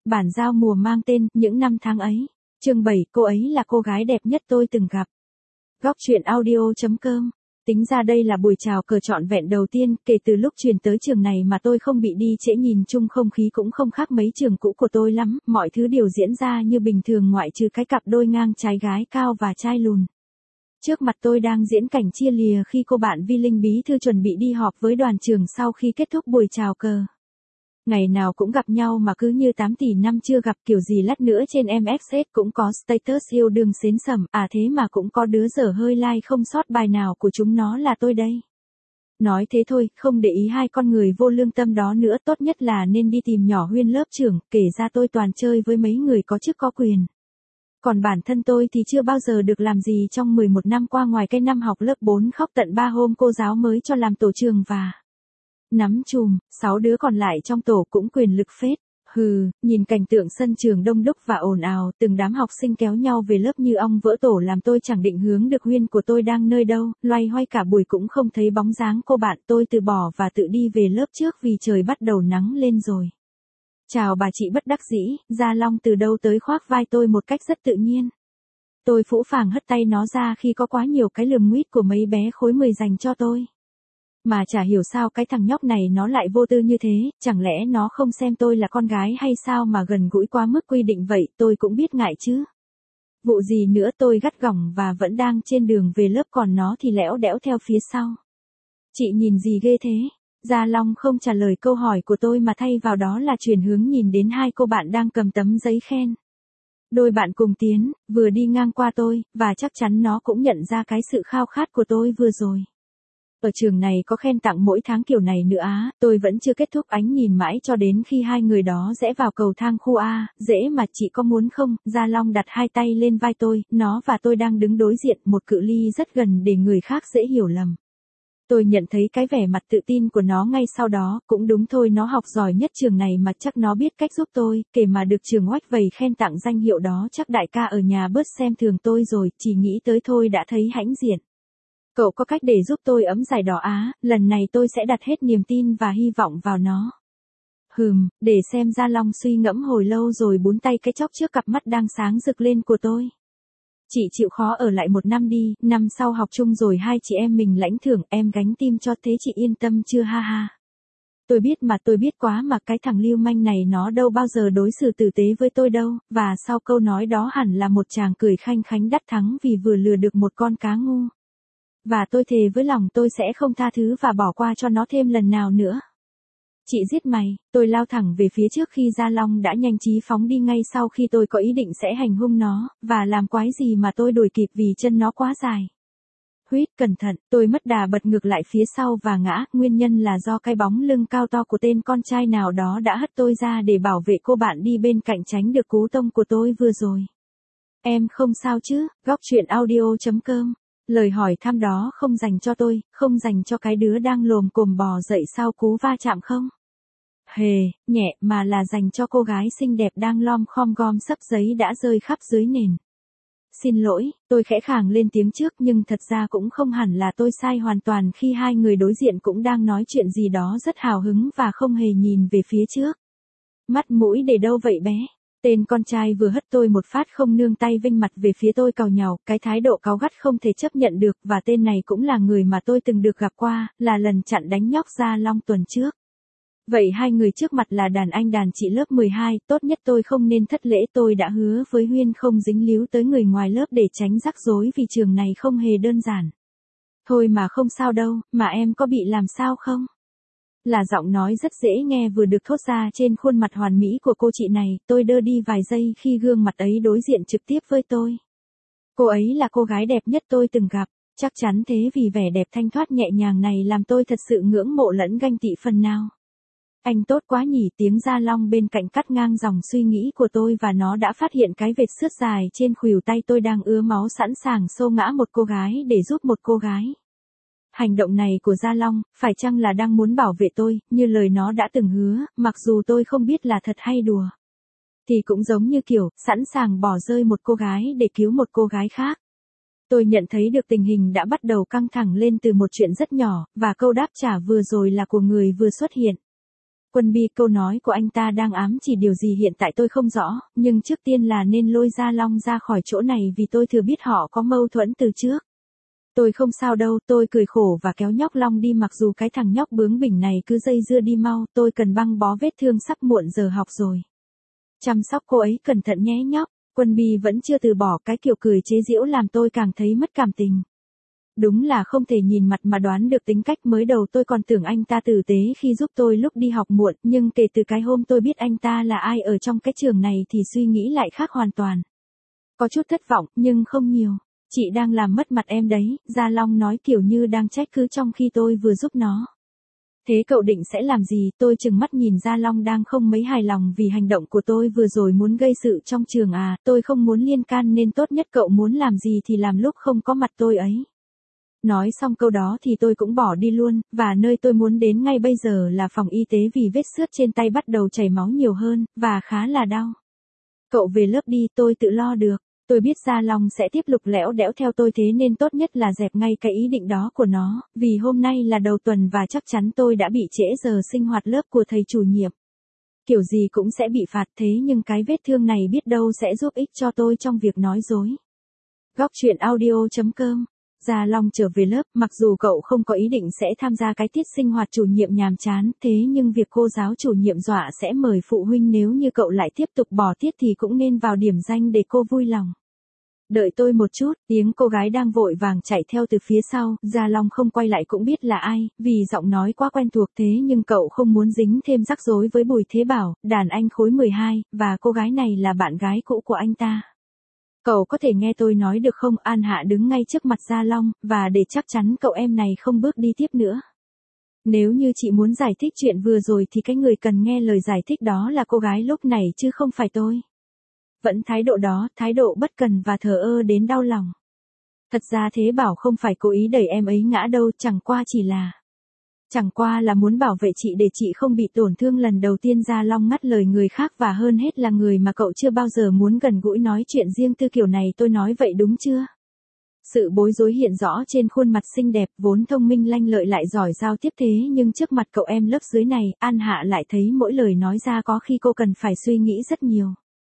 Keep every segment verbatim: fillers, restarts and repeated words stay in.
bản giao mùa mang tên Những năm tháng ấy. Chương bảy, cô ấy là cô gái đẹp nhất tôi từng gặp. Góc truyện audio.com. Tính ra đây là buổi chào cờ trọn vẹn đầu tiên kể từ lúc chuyển tới trường này mà tôi không bị đi trễ, nhìn chung không khí cũng không khác mấy trường cũ của tôi lắm, mọi thứ đều diễn ra như bình thường ngoại trừ cái cặp đôi ngang trái gái cao và trai lùn. Trước mặt tôi đang diễn cảnh chia lìa khi cô bạn Vi Linh bí thư chuẩn bị đi họp với đoàn trường sau khi kết thúc buổi chào cờ. Ngày nào cũng gặp nhau mà cứ như tám tỷ năm chưa gặp, kiểu gì lát nữa trên em ích ét cũng có status yêu đương xến sẩm, à thế mà cũng có đứa dở hơi like không sót bài nào của chúng nó là tôi đây. Nói thế thôi, không để ý hai con người vô lương tâm đó nữa, tốt nhất là nên đi tìm nhỏ Huyên lớp trưởng, kể ra tôi toàn chơi với mấy người có chức có quyền. Còn bản thân tôi thì chưa bao giờ được làm gì trong mười một năm qua ngoài cái năm học lớp bốn khóc tận ba hôm cô giáo mới cho làm tổ trường và nắm chùm, sáu đứa còn lại trong tổ cũng quyền lực phết. Hừ, nhìn cảnh tượng sân trường đông đúc và ồn ào, từng đám học sinh kéo nhau về lớp như ong vỡ tổ làm tôi chẳng định hướng được Huyên của tôi đang nơi đâu, loay hoay cả buổi cũng không thấy bóng dáng cô bạn. Tôi từ bỏ và tự đi về lớp trước vì trời bắt đầu nắng lên rồi. Chào bà chị bất đắc dĩ, Gia Long từ đâu tới khoác vai tôi một cách rất tự nhiên. Tôi phũ phàng hất tay nó ra khi có quá nhiều cái lườm nguýt của mấy bé khối mười dành cho tôi. Mà chả hiểu sao cái thằng nhóc này nó lại vô tư như thế, chẳng lẽ nó không xem tôi là con gái hay sao mà gần gũi quá mức quy định vậy, tôi cũng biết ngại chứ. Vụ gì nữa, tôi gắt gỏng và vẫn đang trên đường về lớp còn nó thì lẽo đẽo theo phía sau. Chị nhìn gì ghê thế? Gia Long không trả lời câu hỏi của tôi mà thay vào đó là chuyển hướng nhìn đến hai cô bạn đang cầm tấm giấy khen. Đôi bạn cùng tiến, vừa đi ngang qua tôi, và chắc chắn nó cũng nhận ra cái sự khao khát của tôi vừa rồi. Ở trường này có khen tặng mỗi tháng kiểu này nữa á, tôi vẫn chưa kết thúc ánh nhìn mãi cho đến khi hai người đó rẽ vào cầu thang khu A, dễ mà chị có muốn không? Gia Long đặt hai tay lên vai tôi, nó và tôi đang đứng đối diện một cự ly rất gần để người khác dễ hiểu lầm. Tôi nhận thấy cái vẻ mặt tự tin của nó ngay sau đó, cũng đúng thôi, nó học giỏi nhất trường này mà chắc nó biết cách giúp tôi, kể mà được trường oách vầy khen tặng danh hiệu đó chắc đại ca ở nhà bớt xem thường tôi rồi, chỉ nghĩ tới thôi đã thấy hãnh diện. Cậu có cách để giúp tôi ấm giải đỏ á, lần này tôi sẽ đặt hết niềm tin và hy vọng vào nó. Hừm, để xem. Gia Long suy ngẫm hồi lâu rồi búng tay cái chóp trước cặp mắt đang sáng rực lên của tôi. Chị chịu khó ở lại một năm đi, năm sau học chung rồi hai chị em mình lãnh thưởng, em gánh tim cho thế chị yên tâm chưa ha ha. Tôi biết mà, tôi biết quá mà, cái thằng lưu manh này nó đâu bao giờ đối xử tử tế với tôi đâu, và sau câu nói đó hẳn là một chàng cười khanh khánh đắc thắng vì vừa lừa được một con cá ngu. Và tôi thề với lòng tôi sẽ không tha thứ và bỏ qua cho nó thêm lần nào nữa. Chị giết mày, tôi lao thẳng về phía trước khi Gia Long đã nhanh trí phóng đi ngay sau khi tôi có ý định sẽ hành hung nó, và làm quái gì mà tôi đuổi kịp vì chân nó quá dài. Huýt, cẩn thận, tôi mất đà bật ngược lại phía sau và ngã, nguyên nhân là do cái bóng lưng cao to của tên con trai nào đó đã hất tôi ra để bảo vệ cô bạn đi bên cạnh tránh được cú tông của tôi vừa rồi. Em không sao chứ? Góc truyện audio.com. Lời hỏi thăm đó không dành cho tôi, không dành cho cái đứa đang lồm cồm bò dậy sau cú va chạm không? Hề, nhẹ, mà là dành cho cô gái xinh đẹp đang lom khom gom sấp giấy đã rơi khắp dưới nền. Xin lỗi, tôi khẽ khàng lên tiếng trước, nhưng thật ra cũng không hẳn là tôi sai hoàn toàn khi hai người đối diện cũng đang nói chuyện gì đó rất hào hứng và không hề nhìn về phía trước. Mắt mũi để đâu vậy bé? Tên con trai vừa hất tôi một phát không nương tay vênh mặt về phía tôi càu nhàu, cái thái độ cáu gắt không thể chấp nhận được, và tên này cũng là người mà tôi từng được gặp qua, là lần chặn đánh nhóc Gia Long tuần trước. Vậy hai người trước mặt là đàn anh đàn chị lớp mười hai, tốt nhất tôi không nên thất lễ, tôi đã hứa với Huyên không dính líu tới người ngoài lớp để tránh rắc rối vì trường này không hề đơn giản. Thôi mà không sao đâu, mà em có bị làm sao không? Là giọng nói rất dễ nghe vừa được thốt ra trên khuôn mặt hoàn mỹ của cô chị này, tôi đơ đi vài giây khi gương mặt ấy đối diện trực tiếp với tôi. Cô ấy là cô gái đẹp nhất tôi từng gặp, chắc chắn thế, vì vẻ đẹp thanh thoát nhẹ nhàng này làm tôi thật sự ngưỡng mộ lẫn ganh tị phần nào. Anh tốt quá nhỉ, tiếng Gia Long bên cạnh cắt ngang dòng suy nghĩ của tôi và nó đã phát hiện cái vệt xước dài trên khuỷu tay tôi đang ứa máu sẵn sàng xô ngã một cô gái để giúp một cô gái. Hành động này của Gia Long, phải chăng là đang muốn bảo vệ tôi, như lời nó đã từng hứa, mặc dù tôi không biết là thật hay đùa. Thì cũng giống như kiểu, sẵn sàng bỏ rơi một cô gái để cứu một cô gái khác. Tôi nhận thấy được tình hình đã bắt đầu căng thẳng lên từ một chuyện rất nhỏ, và câu đáp trả vừa rồi là của người vừa xuất hiện. Quân Bi, câu nói của anh ta đang ám chỉ điều gì hiện tại tôi không rõ, nhưng trước tiên là nên lôi Gia Long ra khỏi chỗ này vì tôi thừa biết họ có mâu thuẫn từ trước. Tôi không sao đâu, tôi cười khổ và kéo nhóc Long đi, mặc dù cái thằng nhóc bướng bỉnh này cứ dây dưa đi mau, tôi cần băng bó vết thương, sắp muộn giờ học rồi. Chăm sóc cô ấy cẩn thận nhé nhóc. Quân Bi vẫn chưa từ bỏ, cái kiểu cười chế giễu làm tôi càng thấy mất cảm tình. Đúng là không thể nhìn mặt mà đoán được tính cách, mới đầu tôi còn tưởng anh ta tử tế khi giúp tôi lúc đi học muộn, nhưng kể từ cái hôm tôi biết anh ta là ai ở trong cái trường này thì suy nghĩ lại khác hoàn toàn. Có chút thất vọng, nhưng không nhiều. Chị đang làm mất mặt em đấy, Gia Long nói kiểu như đang trách cứ trong khi tôi vừa giúp nó. Thế cậu định sẽ làm gì? Tôi trừng mắt nhìn Gia Long đang không mấy hài lòng vì hành động của tôi vừa rồi, muốn gây sự trong trường à, tôi không muốn liên can nên tốt nhất cậu muốn làm gì thì làm lúc không có mặt tôi ấy. Nói xong câu đó thì tôi cũng bỏ đi luôn, và nơi tôi muốn đến ngay bây giờ là phòng y tế vì vết xước trên tay bắt đầu chảy máu nhiều hơn, và khá là đau. Cậu về lớp đi, tôi tự lo được. Tôi biết Gia Long sẽ tiếp tục lẽo đẽo theo tôi, thế nên tốt nhất là dẹp ngay cái ý định đó của nó, vì hôm nay là đầu tuần và chắc chắn tôi đã bị trễ giờ sinh hoạt lớp của thầy chủ nhiệm. Kiểu gì cũng sẽ bị phạt, thế nhưng cái vết thương này biết đâu sẽ giúp ích cho tôi trong việc nói dối. Góc truyện audio chấm com. Gia Long trở về lớp, mặc dù cậu không có ý định sẽ tham gia cái tiết sinh hoạt chủ nhiệm nhàm chán, thế nhưng việc cô giáo chủ nhiệm dọa sẽ mời phụ huynh nếu như cậu lại tiếp tục bỏ tiết thì cũng nên vào điểm danh để cô vui lòng. Đợi tôi một chút, tiếng cô gái đang vội vàng chạy theo từ phía sau, Gia Long không quay lại cũng biết là ai, vì giọng nói quá quen thuộc, thế nhưng cậu không muốn dính thêm rắc rối với Bùi Thế Bảo, đàn anh khối mười hai, và cô gái này là bạn gái cũ của anh ta. Cậu có thể nghe tôi nói được không? An Hạ đứng ngay trước mặt Gia Long, và để chắc chắn cậu em này không bước đi tiếp nữa. Nếu như chị muốn giải thích chuyện vừa rồi thì cái người cần nghe lời giải thích đó là cô gái lúc này chứ không phải tôi. Vẫn thái độ đó, thái độ bất cần và thờ ơ đến đau lòng. Thật ra Thế Bảo không phải cố ý đẩy em ấy ngã đâu, chẳng qua chỉ là... Chẳng qua là muốn bảo vệ chị để chị không bị tổn thương lần đầu tiên. Gia Long ngắt lời người khác, và hơn hết là người mà cậu chưa bao giờ muốn gần gũi nói chuyện riêng tư kiểu này. Tôi nói vậy đúng chưa? Sự bối rối hiện rõ trên khuôn mặt xinh đẹp, vốn thông minh lanh lợi lại giỏi giao tiếp, thế nhưng trước mặt cậu em lớp dưới này, An Hạ lại thấy mỗi lời nói ra có khi cô cần phải suy nghĩ rất nhiều.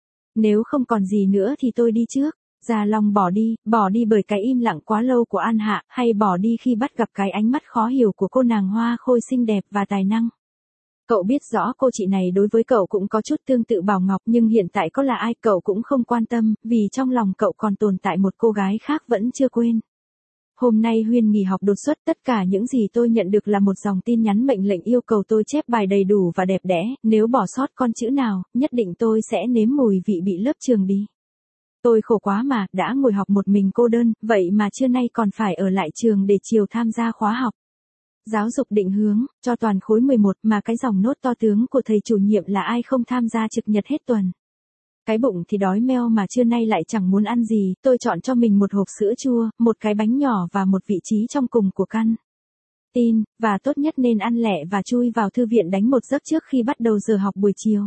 Nếu không còn gì nữa thì tôi đi trước. Gia Long bỏ đi, bỏ đi bởi cái im lặng quá lâu của An Hạ, hay bỏ đi khi bắt gặp cái ánh mắt khó hiểu của cô nàng hoa khôi xinh đẹp và tài năng. Cậu biết rõ cô chị này đối với cậu cũng có chút tương tự Bảo Ngọc, nhưng hiện tại có là ai cậu cũng không quan tâm, vì trong lòng cậu còn tồn tại một cô gái khác vẫn chưa quên. Hôm nay Huyên nghỉ học đột xuất, tất cả những gì tôi nhận được là một dòng tin nhắn mệnh lệnh yêu cầu tôi chép bài đầy đủ và đẹp đẽ, nếu bỏ sót con chữ nào, nhất định tôi sẽ nếm mùi vị bị lớp trường đi. Tôi khổ quá mà, đã ngồi học một mình cô đơn, vậy mà trưa nay còn phải ở lại trường để chiều tham gia khóa học. Giáo dục định hướng, cho toàn khối mười một, mà cái dòng nốt to tướng của thầy chủ nhiệm là ai không tham gia trực nhật hết tuần. Cái bụng thì đói meo mà trưa nay lại chẳng muốn ăn gì, tôi chọn cho mình một hộp sữa chua, một cái bánh nhỏ và một vị trí trong cùng của căn tin, và tốt nhất nên ăn lẹ và chui vào thư viện đánh một giấc trước khi bắt đầu giờ học buổi chiều.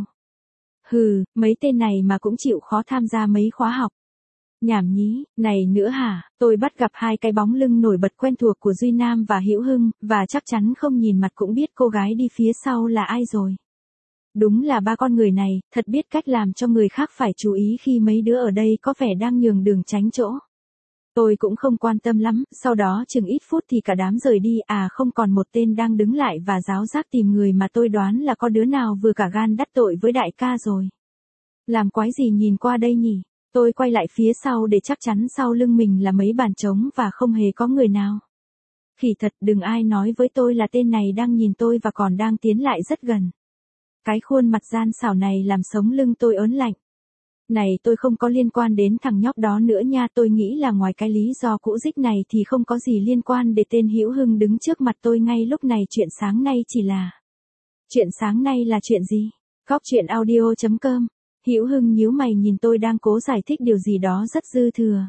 Hừ, mấy tên này mà cũng chịu khó tham gia mấy khóa học. Nhảm nhí, này nữa hả? Tôi bắt gặp hai cái bóng lưng nổi bật quen thuộc của Duy Nam và Hữu Hưng, và chắc chắn không nhìn mặt cũng biết cô gái đi phía sau là ai rồi. Đúng là ba con người này, thật biết cách làm cho người khác phải chú ý khi mấy đứa ở đây có vẻ đang nhường đường tránh chỗ. Tôi cũng không quan tâm lắm, sau đó chừng ít phút thì cả đám rời đi, à không còn một tên đang đứng lại và giáo giác tìm người mà tôi đoán là có đứa nào vừa cả gan đắc tội với đại ca rồi. Làm quái gì nhìn qua đây nhỉ? Tôi quay lại phía sau để chắc chắn sau lưng mình là mấy bàn trống và không hề có người nào. Khỉ thật, đừng ai nói với tôi là tên này đang nhìn tôi và còn đang tiến lại rất gần. Cái khuôn mặt gian xảo này làm sống lưng tôi ớn lạnh. Này, tôi không có liên quan đến thằng nhóc đó nữa nha, tôi nghĩ là ngoài cái lý do cũ dích này thì không có gì liên quan để tên Hữu Hưng đứng trước mặt tôi ngay lúc này. Chuyện sáng nay chỉ là... Chuyện sáng nay là chuyện gì? Góc truyện audio chấm com. Hữu Hưng nhíu mày nhìn tôi đang cố giải thích điều gì đó rất dư thừa.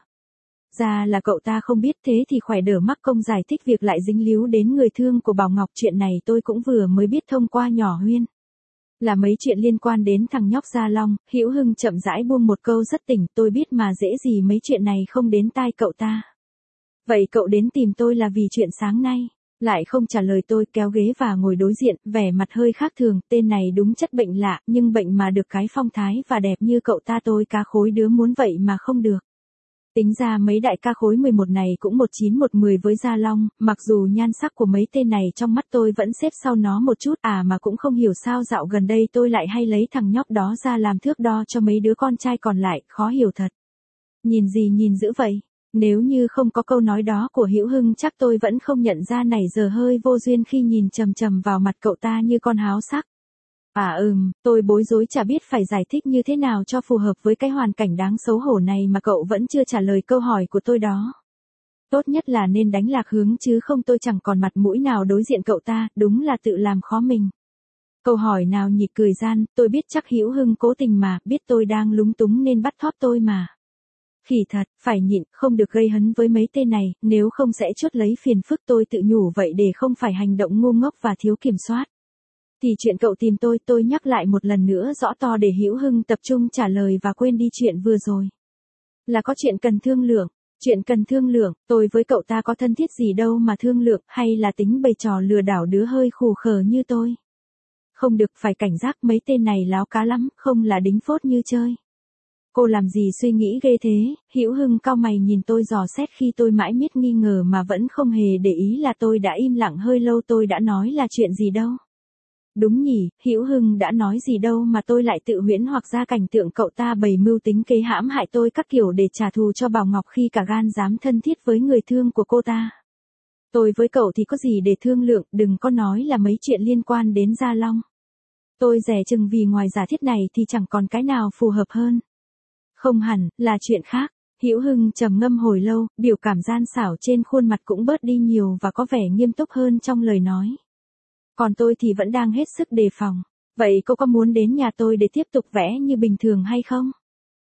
Ra là cậu ta không biết, thế thì khỏe đỡ mắc công giải thích việc lại dính líu đến người thương của Bảo Ngọc. Chuyện này tôi cũng vừa mới biết thông qua nhỏ Huyên. Là mấy chuyện liên quan đến thằng nhóc Gia Long. Hữu Hưng chậm rãi buông một câu rất tỉnh, tôi biết mà, dễ gì mấy chuyện này không đến tai cậu ta. Vậy cậu đến tìm tôi là vì chuyện sáng nay. Lại không trả lời tôi, kéo ghế và ngồi đối diện, vẻ mặt hơi khác thường, tên này đúng chất bệnh lạ, nhưng bệnh mà được cái phong thái và đẹp như cậu ta tôi cá khối đứa muốn vậy mà không được. Tính ra mấy đại ca khối mười một này cũng một chín một mười với Gia Long, mặc dù nhan sắc của mấy tên này trong mắt tôi vẫn xếp sau nó một chút, à mà cũng không hiểu sao dạo gần đây tôi lại hay lấy thằng nhóc đó ra làm thước đo cho mấy đứa con trai còn lại, khó hiểu thật. Nhìn gì nhìn dữ vậy? Nếu như không có câu nói đó của Hữu Hưng chắc tôi vẫn không nhận ra nãy giờ hơi vô duyên khi nhìn chằm chằm vào mặt cậu ta như con háo sắc. À ừm, tôi bối rối chả biết phải giải thích như thế nào cho phù hợp với cái hoàn cảnh đáng xấu hổ này mà cậu vẫn chưa trả lời câu hỏi của tôi đó. Tốt nhất là nên đánh lạc hướng chứ không tôi chẳng còn mặt mũi nào đối diện cậu ta, đúng là tự làm khó mình. Câu hỏi nào nhỉ, cười gian, tôi biết chắc Hữu Hưng cố tình mà, biết tôi đang lúng túng nên bắt thóp tôi mà. Khỉ thật, phải nhịn, không được gây hấn với mấy tên này, nếu không sẽ chuốc lấy phiền phức, tôi tự nhủ vậy để không phải hành động ngu ngốc và thiếu kiểm soát. Thì chuyện cậu tìm tôi, tôi nhắc lại một lần nữa rõ to để Hữu Hưng tập trung trả lời và quên đi chuyện vừa rồi. Là có chuyện cần thương lượng, chuyện cần thương lượng, tôi với cậu ta có thân thiết gì đâu mà thương lượng, hay là tính bày trò lừa đảo đứa hơi khù khờ như tôi. Không được, phải cảnh giác, mấy tên này láo cá lắm, không là đính phốt như chơi. Cô làm gì suy nghĩ ghê thế? Hữu Hưng cau mày nhìn tôi dò xét khi tôi mãi miết nghi ngờ mà vẫn không hề để ý là tôi đã im lặng hơi lâu. Tôi đã nói là chuyện gì đâu. Đúng nhỉ, Hữu Hưng đã nói gì đâu mà tôi lại tự huyễn hoặc ra cảnh tượng cậu ta bày mưu tính kế hãm hại tôi các kiểu để trả thù cho Bảo Ngọc khi cả gan dám thân thiết với người thương của cô ta. Tôi với cậu thì có gì để thương lượng, đừng có nói là mấy chuyện liên quan đến Gia Long. Tôi dè chừng vì ngoài giả thiết này thì chẳng còn cái nào phù hợp hơn. Không hẳn, là chuyện khác. Hữu Hưng trầm ngâm hồi lâu, biểu cảm gian xảo trên khuôn mặt cũng bớt đi nhiều và có vẻ nghiêm túc hơn trong lời nói. Còn tôi thì vẫn đang hết sức đề phòng. Vậy cô có muốn đến nhà tôi để tiếp tục vẽ như bình thường hay không?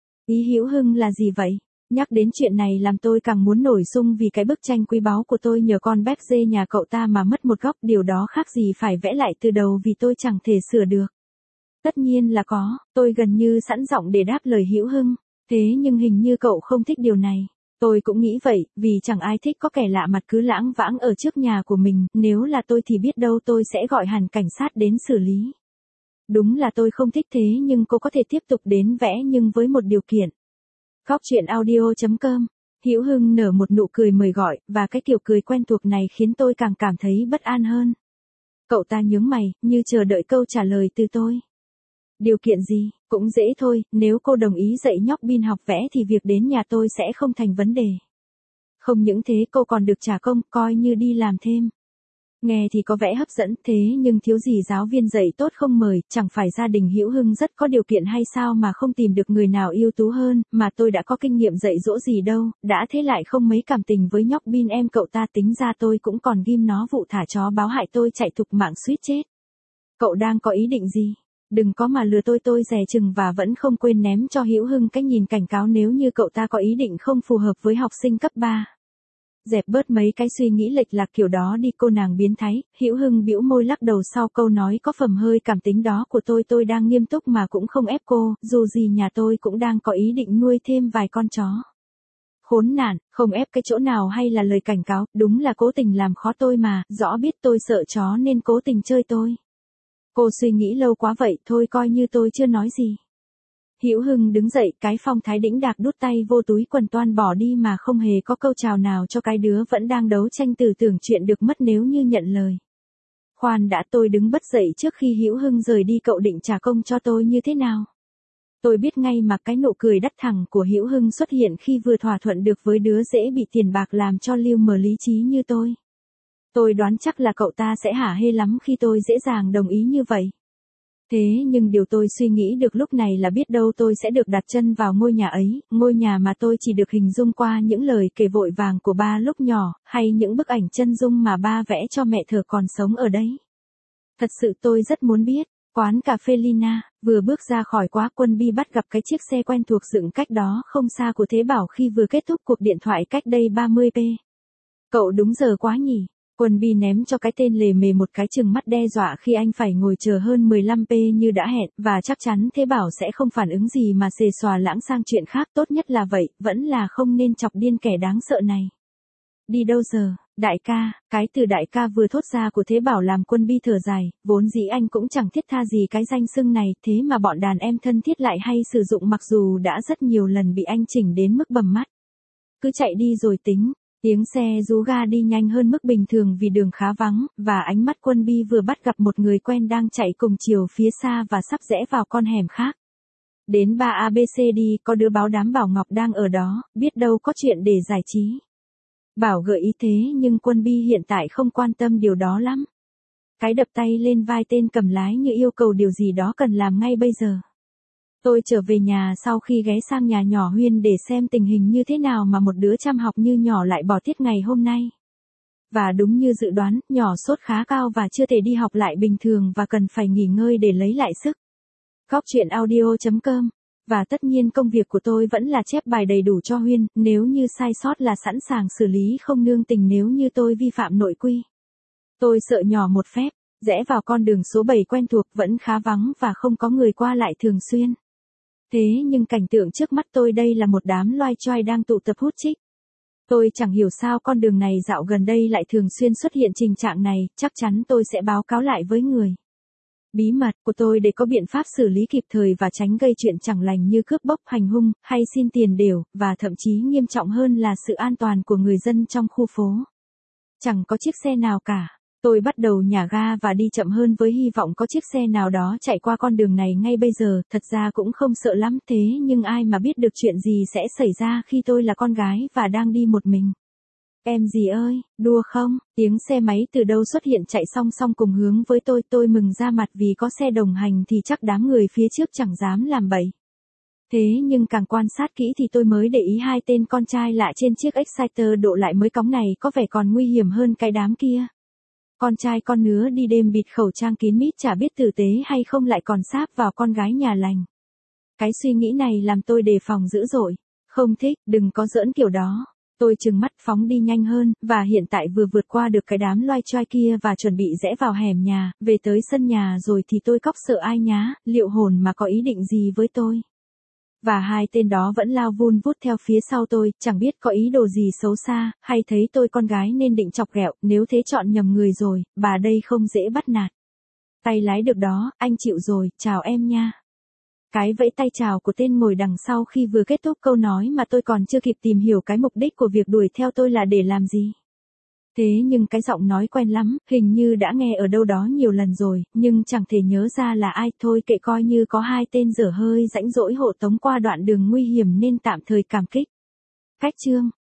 Ý Hữu Hưng là gì vậy? Nhắc đến chuyện này làm tôi càng muốn nổi sung vì cái bức tranh quý báu của tôi nhờ con béc dê nhà cậu ta mà mất một góc, điều đó khác gì phải vẽ lại từ đầu vì tôi chẳng thể sửa được. Tất nhiên là có, tôi gần như sẵn giọng để đáp lời Hữu Hưng. Thế nhưng hình như cậu không thích điều này. Tôi cũng nghĩ vậy, vì chẳng ai thích có kẻ lạ mặt cứ lãng vãng ở trước nhà của mình, nếu là tôi thì biết đâu tôi sẽ gọi hẳn cảnh sát đến xử lý. Đúng là tôi không thích thế nhưng cô có thể tiếp tục đến vẽ nhưng với một điều kiện. Góc truyện audio chấm com. Hữu Hưng nở một nụ cười mời gọi, và cái kiểu cười quen thuộc này khiến tôi càng cảm thấy bất an hơn. Cậu ta nhướng mày, như chờ đợi câu trả lời từ tôi. Điều kiện gì? Cũng dễ thôi, nếu cô đồng ý dạy nhóc Bin học vẽ thì việc đến nhà tôi sẽ không thành vấn đề. Không những thế cô còn được trả công, coi như đi làm thêm. Nghe thì có vẻ hấp dẫn, thế nhưng thiếu gì giáo viên dạy tốt không mời, chẳng phải gia đình Hữu Hưng rất có điều kiện hay sao mà không tìm được người nào ưu tú hơn, mà tôi đã có kinh nghiệm dạy dỗ gì đâu, đã thế lại không mấy cảm tình với nhóc Bin em cậu ta, tính ra tôi cũng còn ghim nó vụ thả chó báo hại tôi chạy thục mạng suýt chết. Cậu đang có ý định gì? Đừng có mà lừa tôi tôi dè chừng và vẫn không quên ném cho Hữu Hưng cái nhìn cảnh cáo nếu như cậu ta có ý định không phù hợp với học sinh cấp ba. Dẹp bớt mấy cái suy nghĩ lệch lạc kiểu đó đi cô nàng biến thái. Hữu Hưng bĩu môi lắc đầu sau câu nói có phẩm hơi cảm tính đó của tôi. Tôi đang nghiêm túc mà cũng không ép cô, dù gì nhà tôi cũng đang có ý định nuôi thêm vài con chó. Khốn nạn, không ép cái chỗ nào hay là lời cảnh cáo, đúng là cố tình làm khó tôi mà, rõ biết tôi sợ chó nên cố tình chơi tôi. Cô suy nghĩ lâu quá vậy, thôi coi như tôi chưa nói gì. Hữu Hưng đứng dậy, cái phong thái đĩnh đạc đút tay vô túi quần toan bỏ đi mà không hề có câu chào nào cho cái đứa vẫn đang đấu tranh từ tưởng chuyện được mất nếu như nhận lời. Khoan đã, tôi đứng bật dậy trước khi Hữu Hưng rời đi, cậu định trả công cho tôi như thế nào? Tôi biết ngay mà cái nụ cười đắt thẳng của Hữu Hưng xuất hiện khi vừa thỏa thuận được với đứa dễ bị tiền bạc làm cho lưu mờ lý trí như tôi. Tôi đoán chắc là cậu ta sẽ hả hê lắm khi tôi dễ dàng đồng ý như vậy. Thế nhưng điều tôi suy nghĩ được lúc này là biết đâu tôi sẽ được đặt chân vào ngôi nhà ấy, ngôi nhà mà tôi chỉ được hình dung qua những lời kể vội vàng của ba lúc nhỏ, hay những bức ảnh chân dung mà ba vẽ cho mẹ thờ còn sống ở đấy. Thật sự tôi rất muốn biết. Quán cà phê Lina, vừa bước ra khỏi quá Quân Bi bắt gặp cái chiếc xe quen thuộc dựng cách đó không xa của Thế Bảo khi vừa kết thúc cuộc điện thoại cách đây ba mươi phút. Cậu đúng giờ quá nhỉ? Quân Bi ném cho cái tên lề mề một cái chừng mắt đe dọa khi anh phải ngồi chờ hơn mười lăm phút như đã hẹn, và chắc chắn Thế Bảo sẽ không phản ứng gì mà xề xòa lãng sang chuyện khác, tốt nhất là vậy, vẫn là không nên chọc điên kẻ đáng sợ này. Đi đâu giờ, đại ca, cái từ đại ca vừa thốt ra của Thế Bảo làm Quân Bi thở dài, vốn dĩ anh cũng chẳng thiết tha gì cái danh xưng này, thế mà bọn đàn em thân thiết lại hay sử dụng mặc dù đã rất nhiều lần bị anh chỉnh đến mức bầm mắt. Cứ chạy đi rồi tính, tiếng xe rú ga đi nhanh hơn mức bình thường vì đường khá vắng, và ánh mắt Quân Bi vừa bắt gặp một người quen đang chạy cùng chiều phía xa và sắp rẽ vào con hẻm khác. Đến ba a bê xê đi, có đứa báo đám Bảo Ngọc đang ở đó, biết đâu có chuyện để giải trí. Bảo gợi ý thế nhưng Quân Bi hiện tại không quan tâm điều đó lắm. Cái đập tay lên vai tên cầm lái như yêu cầu điều gì đó cần làm ngay bây giờ. Tôi trở về nhà sau khi ghé sang nhà nhỏ Huyên để xem tình hình như thế nào mà một đứa chăm học như nhỏ lại bỏ tiết ngày hôm nay. Và đúng như dự đoán, nhỏ sốt khá cao và chưa thể đi học lại bình thường và cần phải nghỉ ngơi để lấy lại sức. Góc chuyện audio chấm com. Và tất nhiên công việc của tôi vẫn là chép bài đầy đủ cho Huyên, nếu như sai sót là sẵn sàng xử lý không nương tình nếu như tôi vi phạm nội quy. Tôi sợ nhỏ một phép, rẽ vào con đường số bảy quen thuộc vẫn khá vắng và không có người qua lại thường xuyên. Thế nhưng cảnh tượng trước mắt tôi đây là một đám loai choai đang tụ tập hút chích. Tôi chẳng hiểu sao con đường này dạo gần đây lại thường xuyên xuất hiện tình trạng này, chắc chắn tôi sẽ báo cáo lại với người bí mật của tôi để có biện pháp xử lý kịp thời và tránh gây chuyện chẳng lành như cướp bóc hành hung, hay xin tiền đều, và thậm chí nghiêm trọng hơn là sự an toàn của người dân trong khu phố. Chẳng có chiếc xe nào cả. Tôi bắt đầu nhả ga và đi chậm hơn với hy vọng có chiếc xe nào đó chạy qua con đường này ngay bây giờ, thật ra cũng không sợ lắm thế nhưng ai mà biết được chuyện gì sẽ xảy ra khi tôi là con gái và đang đi một mình. Em gì ơi, đùa không? Tiếng xe máy từ đâu xuất hiện chạy song song cùng hướng với tôi, tôi mừng ra mặt vì có xe đồng hành thì chắc đám người phía trước chẳng dám làm bậy. Thế nhưng càng quan sát kỹ thì tôi mới để ý hai tên con trai lạ trên chiếc Exciter độ lại mới cóng này có vẻ còn nguy hiểm hơn cái đám kia. Con trai con nứa đi đêm bịt khẩu trang kín mít chả biết tử tế hay không lại còn sáp vào con gái nhà lành. Cái suy nghĩ này làm tôi đề phòng dữ dội. Không thích, đừng có giỡn kiểu đó. Tôi trừng mắt phóng đi nhanh hơn, và hiện tại vừa vượt qua được cái đám loai choai kia và chuẩn bị rẽ vào hẻm nhà, về tới sân nhà rồi thì tôi cóc sợ ai nhá, liệu hồn mà có ý định gì với tôi. Và hai tên đó vẫn lao vun vút theo phía sau tôi, chẳng biết có ý đồ gì xấu xa, hay thấy tôi con gái nên định chọc ghẹo, nếu thế chọn nhầm người rồi, bà đây không dễ bắt nạt. Tay lái được đó, anh chịu rồi, chào em nha. Cái vẫy tay chào của tên ngồi đằng sau khi vừa kết thúc câu nói mà tôi còn chưa kịp tìm hiểu cái mục đích của việc đuổi theo tôi là để làm gì. Thế nhưng cái giọng nói quen lắm, hình như đã nghe ở đâu đó nhiều lần rồi, nhưng chẳng thể nhớ ra là ai, thôi kệ coi như có hai tên dở hơi rãnh rỗi hộ tống qua đoạn đường nguy hiểm nên tạm thời cảm kích. Cách chương